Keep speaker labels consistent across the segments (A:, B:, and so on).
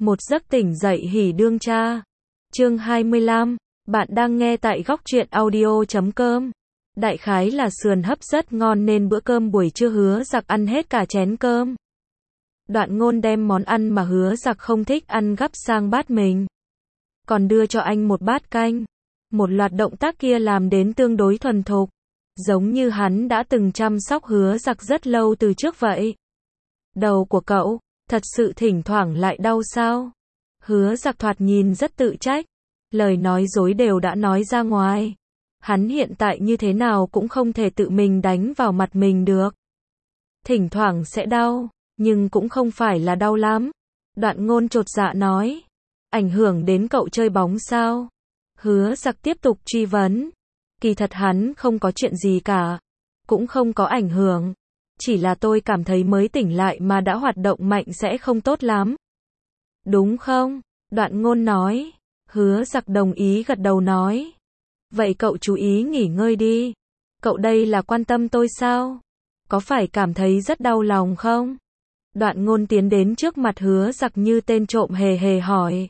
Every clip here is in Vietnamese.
A: Một giấc tỉnh dậy hỉ đương cha. Chương 25. Bạn đang nghe tại góc truyện audio.com. Đại khái là sườn hấp rất ngon nên bữa cơm buổi trưa Hứa Giặc ăn hết cả chén cơm. Đoạn Ngôn đem món ăn mà Hứa Giặc không thích ăn gắp sang bát mình. Còn đưa cho anh một bát canh. Một loạt động tác kia làm đến tương đối thuần thục. Giống như hắn đã từng chăm sóc Hứa Giặc rất lâu từ trước vậy. Đầu của cậu, thật sự thỉnh thoảng lại đau sao? Hứa Giặc thoạt nhìn rất tự trách. Lời nói dối đều đã nói ra ngoài. Hắn hiện tại như thế nào cũng không thể tự mình đánh vào mặt mình được. Thỉnh thoảng sẽ đau, nhưng cũng không phải là đau lắm. Đoạn Ngôn chột dạ nói. Ảnh hưởng đến cậu chơi bóng sao? Hứa Giặc tiếp tục truy vấn. Kỳ thật hắn không có chuyện gì cả. Cũng không có ảnh hưởng. Chỉ là tôi cảm thấy mới tỉnh lại mà đã hoạt động mạnh sẽ không tốt lắm. Đúng không? Đoạn Ngôn nói. Hứa Giặc đồng ý gật đầu nói. Vậy cậu chú ý nghỉ ngơi đi. Cậu đây là quan tâm tôi sao? Có phải cảm thấy rất đau lòng không? Đoạn Ngôn tiến đến trước mặt Hứa Giặc như tên trộm hề hề hỏi.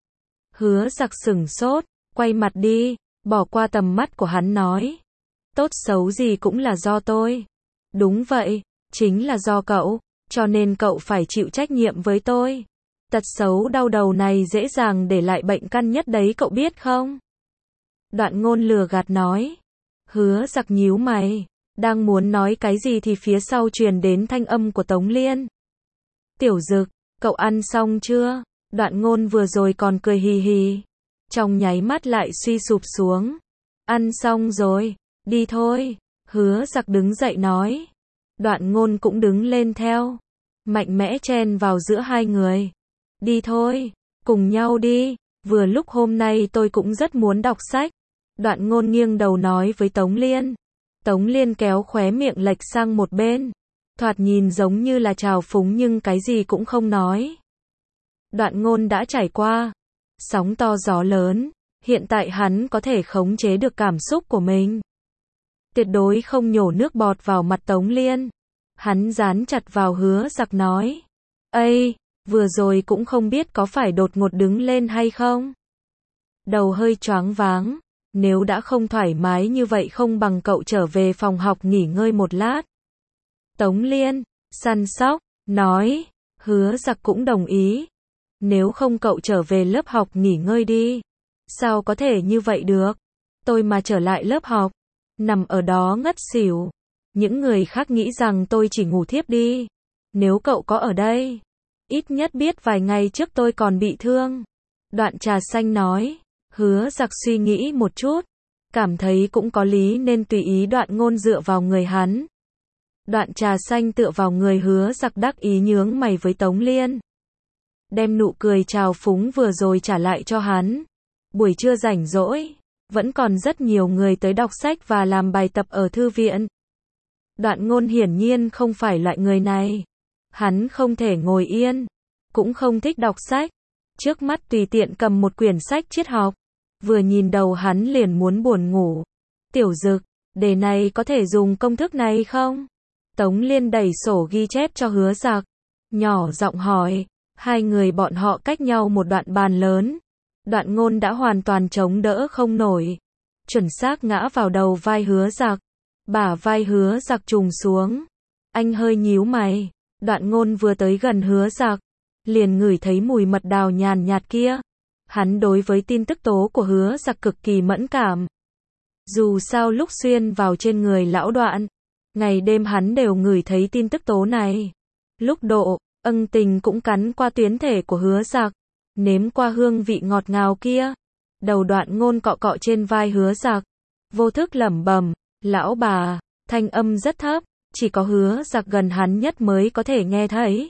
A: Hứa Giặc sửng sốt, quay mặt đi, bỏ qua tầm mắt của hắn nói. Tốt xấu gì cũng là do tôi. Đúng vậy, chính là do cậu, cho nên cậu phải chịu trách nhiệm với tôi. Tật xấu đau đầu này dễ dàng để lại bệnh căn nhất đấy cậu biết không? Đoạn Ngôn lừa gạt nói. Hứa Giặc nhíu mày, đang muốn nói cái gì thì phía sau truyền đến thanh âm của Tống Liên. Tiểu Dực, cậu ăn xong chưa? Đoạn Ngôn vừa rồi còn cười hì hì, trong nháy mắt lại suy sụp xuống. Ăn xong rồi, đi thôi. Hứa Giặc đứng dậy nói. Đoạn Ngôn cũng đứng lên theo, mạnh mẽ chen vào giữa hai người. Đi thôi, cùng nhau đi, vừa lúc hôm nay tôi cũng rất muốn đọc sách. Đoạn Ngôn nghiêng đầu nói với Tống Liên. Tống Liên kéo khóe miệng lệch sang một bên, thoạt nhìn giống như là trào phúng nhưng cái gì cũng không nói. Đoạn Ngôn đã trải qua sóng to gió lớn, hiện tại hắn có thể khống chế được cảm xúc của mình. Tuyệt đối không nhổ nước bọt vào mặt Tống Liên. Hắn dán chặt vào Hứa Giặc nói. Ây, vừa rồi cũng không biết có phải đột ngột đứng lên hay không? Đầu hơi choáng váng, nếu đã không thoải mái như vậy không bằng cậu trở về phòng học nghỉ ngơi một lát. Tống Liên, săn sóc, nói. Hứa Giặc cũng đồng ý. Nếu không cậu trở về lớp học nghỉ ngơi đi. Sao có thể như vậy được? Tôi mà trở lại lớp học, nằm ở đó ngất xỉu. Những người khác nghĩ rằng tôi chỉ ngủ thiếp đi. Nếu cậu có ở đây, ít nhất biết vài ngày trước tôi còn bị thương. Đoạn Trà Xanh nói. Hứa Giặc suy nghĩ một chút, cảm thấy cũng có lý nên tùy ý Đoạn Ngôn dựa vào người hắn. Đoạn Trà Xanh tựa vào người Hứa Giặc đắc ý nhướng mày với Tống Liên. Đem nụ cười trào phúng vừa rồi trả lại cho hắn. Buổi trưa rảnh rỗi, vẫn còn rất nhiều người tới đọc sách và làm bài tập ở thư viện. Đoạn Ngôn hiển nhiên không phải loại người này. Hắn không thể ngồi yên, cũng không thích đọc sách. Trước mắt tùy tiện cầm một quyển sách triết học, vừa nhìn đầu hắn liền muốn buồn ngủ. Tiểu Dực, đề này có thể dùng công thức này không? Tống Liên đẩy sổ ghi chép cho Hứa Giặc, nhỏ giọng hỏi. Hai người bọn họ cách nhau một đoạn bàn lớn. Đoạn Ngôn đã hoàn toàn chống đỡ không nổi, chuẩn xác ngã vào đầu vai Hứa Giặc. Bả vai Hứa Giặc trùng xuống. Anh hơi nhíu mày. Đoạn Ngôn vừa tới gần Hứa Giặc, liền ngửi thấy mùi mật đào nhàn nhạt kia. Hắn đối với tin tức tố của Hứa Giặc cực kỳ mẫn cảm. Dù sao lúc xuyên vào trên người lão Đoạn, ngày đêm hắn đều ngửi thấy tin tức tố này. Lúc độ, ân tình cũng cắn qua tuyến thể của Hứa Giặc, nếm qua hương vị ngọt ngào kia. Đầu Đoạn Ngôn cọ cọ trên vai Hứa Giặc, vô thức lẩm bẩm, lão bà, thanh âm rất thấp, chỉ có Hứa Giặc gần hắn nhất mới có thể nghe thấy.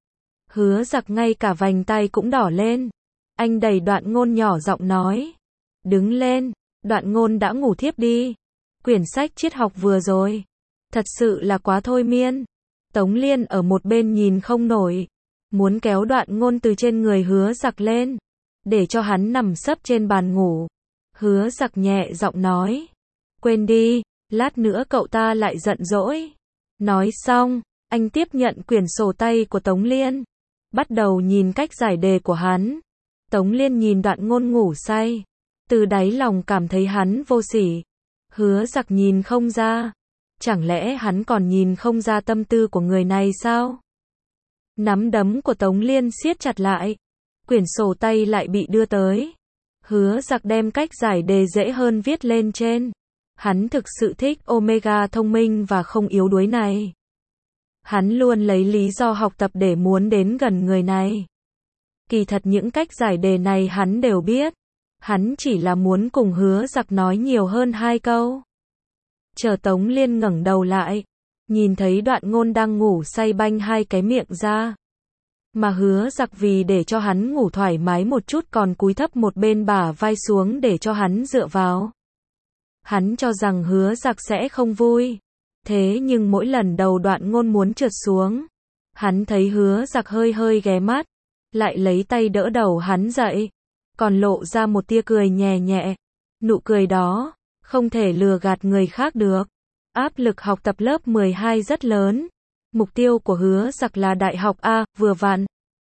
A: Hứa Giặc ngay cả vành tay cũng đỏ lên. Anh đẩy Đoạn Ngôn nhỏ giọng nói. Đứng lên, Đoạn Ngôn đã ngủ thiếp đi. Quyển sách triết học vừa rồi, thật sự là quá thôi miên. Tống Liên ở một bên nhìn không nổi, muốn kéo Đoạn Ngôn từ trên người Hứa Giặc lên, để cho hắn nằm sấp trên bàn ngủ. Hứa Giặc nhẹ giọng nói. Quên đi, lát nữa cậu ta lại giận dỗi. Nói xong, anh tiếp nhận quyển sổ tay của Tống Liên. bắt đầu nhìn cách giải đề của hắn. Tống Liên nhìn Đoạn Ngôn ngủ say, từ đáy lòng cảm thấy hắn vô sỉ. Hứa Giặc nhìn không ra, chẳng lẽ hắn còn nhìn không ra tâm tư của người này sao? Nắm đấm của Tống Liên siết chặt lại, quyển sổ tay lại bị đưa tới. Hứa Giặc đem cách giải đề dễ hơn viết lên trên. Hắn thực sự thích Omega thông minh và không yếu đuối này. Hắn luôn lấy lý do học tập để muốn đến gần người này. Kỳ thật những cách giải đề này hắn đều biết. Hắn chỉ là muốn cùng Hứa Giặc nói nhiều hơn 2 câu. Chờ Tống Liên ngẩng đầu lại, nhìn thấy Đoạn Ngôn đang ngủ say banh 2 cái miệng ra. Mà Hứa Giặc vì để cho hắn ngủ thoải mái một chút còn cúi thấp một bên bả vai xuống để cho hắn dựa vào. Hắn cho rằng Hứa Giặc sẽ không vui. Thế nhưng mỗi lần đầu Đoạn Ngôn muốn trượt xuống, hắn thấy Hứa Giặc hơi hơi ghé mắt, lại lấy tay đỡ đầu hắn dậy, còn lộ ra một tia cười nhẹ nhẹ. Nụ cười đó, không thể lừa gạt người khác được. Áp lực học tập lớp 12 rất lớn. Mục tiêu của Hứa Giặc là đại học A, vừa vặn.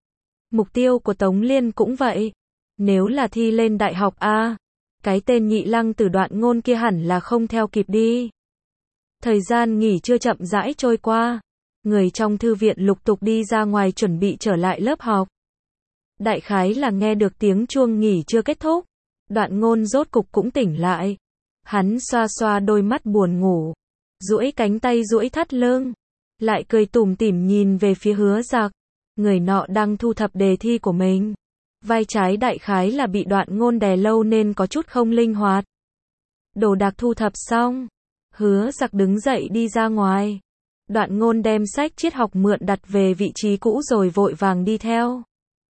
A: Mục tiêu của Tống Liên cũng vậy. Nếu là thi lên đại học A, cái tên Nhị Lăng Tử Đoạn Ngôn kia hẳn là không theo kịp đi. Thời gian nghỉ trưa chậm rãi trôi qua. Người trong thư viện lục tục đi ra ngoài chuẩn bị trở lại lớp học. Đại khái là nghe được tiếng chuông nghỉ trưa kết thúc. Đoạn Ngôn rốt cục cũng tỉnh lại. Hắn xoa xoa đôi mắt buồn ngủ, duỗi cánh tay duỗi thắt lưng, lại cười tủm tỉm nhìn về phía Hứa Giặc. Người nọ đang thu thập đề thi của mình. Vai trái đại khái là bị Đoạn Ngôn đè lâu nên có chút không linh hoạt. Đồ đạc thu thập xong, Hứa Giặc đứng dậy đi ra ngoài. Đoạn Ngôn đem sách triết học mượn đặt về vị trí cũ rồi vội vàng đi theo.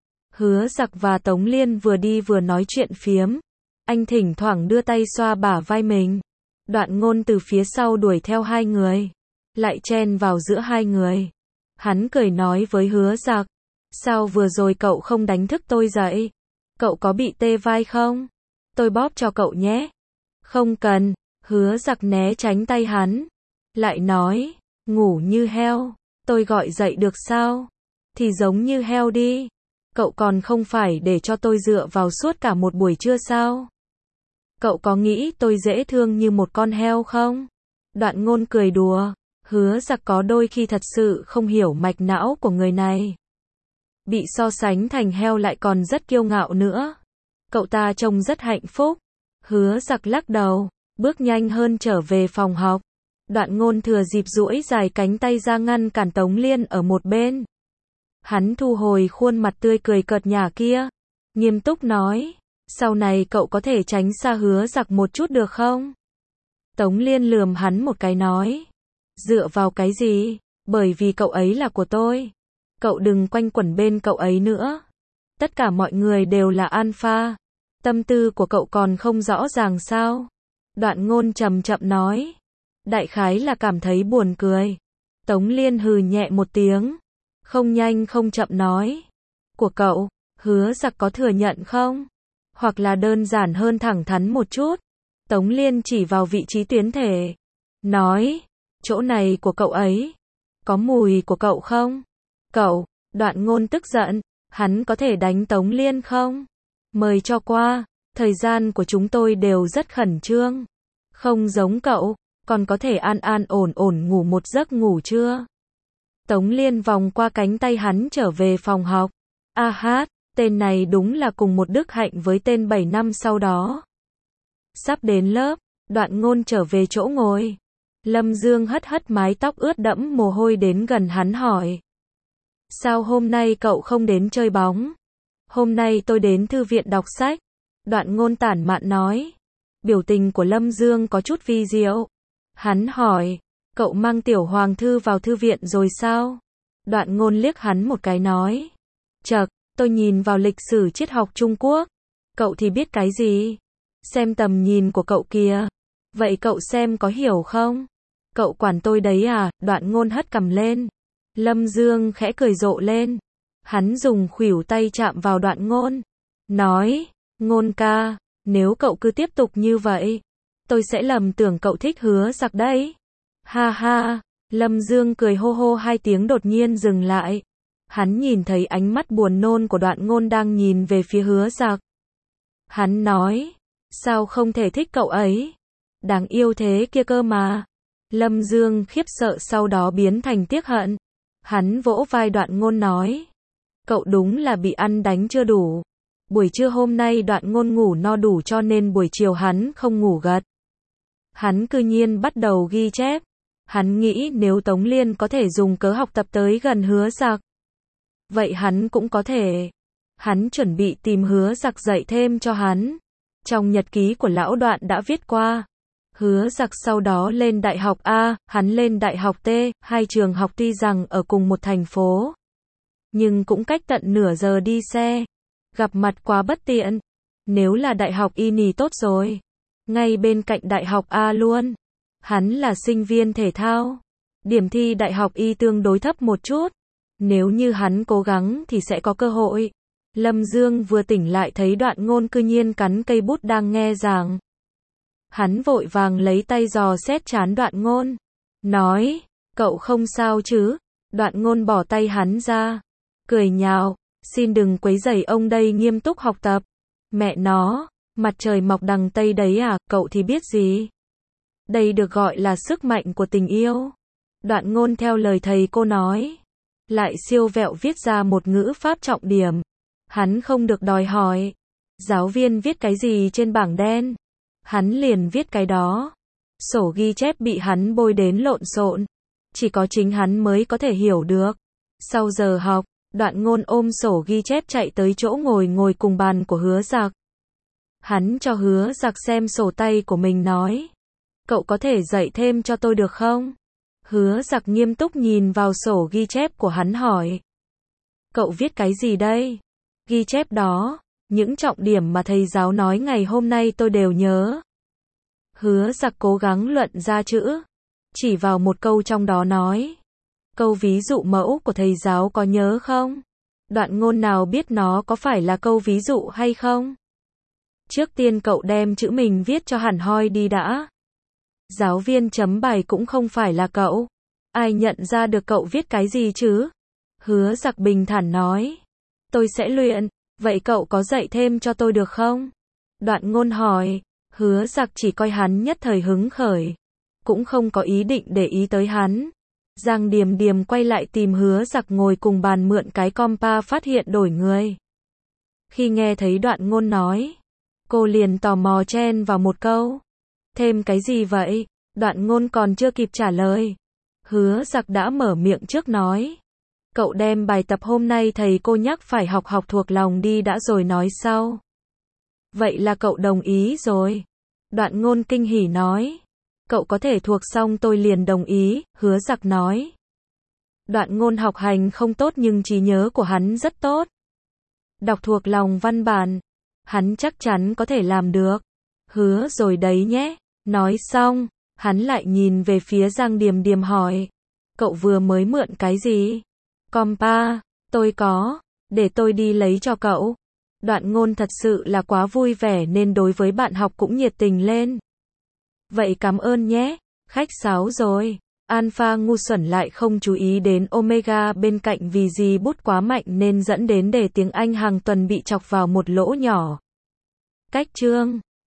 A: Hứa Giặc và Tống Liên vừa đi vừa nói chuyện phiếm. Anh thỉnh thoảng đưa tay xoa bả vai mình. Đoạn Ngôn từ phía sau đuổi theo 2 người, lại chen vào giữa 2 người. Hắn cười nói với Hứa Giặc, sao vừa rồi cậu không đánh thức tôi dậy? Cậu có bị tê vai không? Tôi bóp cho cậu nhé. Không cần. Hứa Giặc né tránh tay hắn, lại nói, ngủ như heo, tôi gọi dậy được sao? Thì giống như heo đi. Cậu còn không phải để cho tôi dựa vào suốt cả một buổi trưa sao? Cậu có nghĩ tôi dễ thương như một con heo không? Đoạn Ngôn cười đùa. Hứa Giặc có đôi khi thật sự không hiểu mạch não của người này. Bị so sánh thành heo lại còn rất kiêu ngạo nữa. Cậu ta trông rất hạnh phúc. Hứa Giặc lắc đầu, bước nhanh hơn trở về phòng học. Đoạn Ngôn thừa dịp duỗi dài cánh tay ra ngăn cản Tống Liên ở một bên. Hắn thu hồi khuôn mặt tươi cười cợt nhả kia, nghiêm túc nói, sau này cậu có thể tránh xa Hứa Giặc một chút được không? Tống Liên lườm hắn một cái nói, dựa vào cái gì? Bởi vì cậu ấy là của tôi. Cậu đừng quanh quẩn bên cậu ấy nữa. Tất cả mọi người đều là alpha. Tâm tư của cậu còn không rõ ràng sao? Đoạn Ngôn chậm chậm nói. Đại khái là cảm thấy buồn cười. Tống Liên hừ nhẹ một tiếng, không nhanh không chậm nói. Của cậu, Hứa Giặc có thừa nhận không? Hoặc là đơn giản hơn thẳng thắn một chút. Tống Liên chỉ vào vị trí tuyến thể, nói, chỗ này của cậu ấy. Có mùi của cậu không? Cậu, Đoạn Ngôn tức giận, hắn có thể đánh Tống Liên không? Mời cho qua, thời gian của chúng tôi đều rất khẩn trương. Không giống cậu, còn có thể an an ổn ổn ngủ một giấc ngủ chưa? Tống Liên vòng qua cánh tay hắn trở về phòng học. A hát, tên này đúng là cùng một đức hạnh với tên 7 năm sau đó. Sắp đến lớp, Đoạn Ngôn trở về chỗ ngồi. Lâm Dương hất hất mái tóc ướt đẫm mồ hôi đến gần hắn hỏi. Sao hôm nay cậu không đến chơi bóng? Hôm nay tôi đến thư viện đọc sách. Đoạn Ngôn tản mạn nói. Biểu tình của Lâm Dương có chút vi diệu. Hắn hỏi, cậu mang Tiểu Hoàng Thư vào thư viện rồi sao? Đoạn Ngôn liếc hắn một cái nói. Chậc, tôi nhìn vào lịch sử triết học Trung Quốc. Cậu thì biết cái gì? Xem tầm nhìn của cậu kìa. Vậy cậu xem có hiểu không? Cậu quản tôi đấy à? Đoạn Ngôn hất cằm lên. Lâm Dương khẽ cười rộ lên. Hắn dùng khuỷu tay chạm vào Đoạn Ngôn. Nói, Ngôn ca, nếu cậu cứ tiếp tục như vậy, tôi sẽ lầm tưởng cậu thích Hứa Giặc đấy. Ha ha, Lâm Dương cười hô hô 2 tiếng đột nhiên dừng lại. Hắn nhìn thấy ánh mắt buồn nôn của Đoạn Ngôn đang nhìn về phía Hứa Dặc. Hắn nói, sao không thể thích cậu ấy? Đáng yêu thế kia cơ mà. Lâm Dương khiếp sợ sau đó biến thành tiếc hận. Hắn vỗ vai Đoạn Ngôn nói, cậu đúng là bị ăn đánh chưa đủ. Buổi trưa hôm nay Đoạn Ngôn ngủ no đủ cho nên buổi chiều hắn không ngủ gật. Hắn cư nhiên bắt đầu ghi chép. Hắn nghĩ nếu Tống Liên có thể dùng cớ học tập tới gần Hứa Dặc, vậy hắn cũng có thể. Hắn chuẩn bị tìm Hứa Dặc dạy thêm cho hắn. Trong nhật ký của lão Đoạn đã viết qua. Hứa Dặc sau đó lên đại học A, hắn lên đại học T, hai trường học tuy rằng ở cùng một thành phố, nhưng cũng cách tận nửa giờ đi xe. Gặp mặt quá bất tiện. Nếu là đại học Y nì tốt rồi. Ngay bên cạnh đại học A luôn. Hắn là sinh viên thể thao. Điểm thi đại học Y tương đối thấp một chút. Nếu như hắn cố gắng thì sẽ có cơ hội. Lâm Dương vừa tỉnh lại thấy Đoạn Ngôn cư nhiên cắn cây bút đang nghe giảng. Hắn vội vàng lấy tay dò xét trán Đoạn Ngôn. Nói, cậu không sao chứ? Đoạn Ngôn bỏ tay hắn ra. Cười nhạo, xin đừng quấy rầy ông đây nghiêm túc học tập. Mẹ nó, mặt trời mọc đằng Tây đấy à, cậu thì biết gì? Đây được gọi là sức mạnh của tình yêu. Đoạn Ngôn theo lời thầy cô nói. Lại siêu vẹo viết ra một ngữ pháp trọng điểm. Hắn không được đòi hỏi. Giáo viên viết cái gì trên bảng đen? Hắn liền viết cái đó. Sổ ghi chép bị hắn bôi đến lộn xộn. Chỉ có chính hắn mới có thể hiểu được. Sau giờ học, Đoạn Ngôn ôm sổ ghi chép chạy tới chỗ ngồi cùng bàn của Hứa Dặc. Hắn cho Hứa Dặc xem sổ tay của mình nói. Cậu có thể dạy thêm cho tôi được không? Hứa Dặc nghiêm túc nhìn vào sổ ghi chép của hắn hỏi. Cậu viết cái gì đây? Ghi chép đó, những trọng điểm mà thầy giáo nói ngày hôm nay tôi đều nhớ. Hứa Dặc cố gắng luận ra chữ. Chỉ vào một câu trong đó nói. Câu ví dụ mẫu của thầy giáo có nhớ không? Đoạn Ngôn nào biết nó có phải là câu ví dụ hay không? Trước tiên cậu đem chữ mình viết cho hẳn hoi đi đã. Giáo viên chấm bài cũng không phải là cậu. Ai nhận ra được cậu viết cái gì chứ? Hứa Dặc bình thản nói. Tôi sẽ luyện, vậy cậu có dạy thêm cho tôi được không? Đoạn Ngôn hỏi. Hứa Dặc chỉ coi hắn nhất thời hứng khởi. Cũng không có ý định để ý tới hắn. Giang Điềm Điềm quay lại tìm Hứa Dặc ngồi cùng bàn mượn cái compa phát hiện đổi người. Khi nghe thấy Đoạn Ngôn nói, cô liền tò mò chen vào một câu. Thêm cái gì vậy? Đoạn Ngôn còn chưa kịp trả lời. Hứa Dặc đã mở miệng trước nói. Cậu đem bài tập hôm nay thầy cô nhắc phải học thuộc lòng đi đã rồi nói sau. Vậy là cậu đồng ý rồi. Đoạn Ngôn kinh hỉ nói. Cậu có thể thuộc xong tôi liền đồng ý, Hứa Dặc nói. Đoạn Ngôn học hành không tốt nhưng trí nhớ của hắn rất tốt. Đọc thuộc lòng văn bản, hắn chắc chắn có thể làm được. Hứa rồi đấy nhé. Nói xong, hắn lại nhìn về phía Giang Điềm Điềm hỏi. Cậu vừa mới mượn cái gì? Compa, tôi có, để tôi đi lấy cho cậu. Đoạn Ngôn thật sự là quá vui vẻ nên đối với bạn học cũng nhiệt tình lên. Vậy cảm ơn nhé, khách sáo rồi. Alpha ngu xuẩn lại không chú ý đến Omega bên cạnh vì gì bút quá mạnh nên dẫn đến đề tiếng Anh hàng tuần bị chọc vào một lỗ nhỏ. Cách chương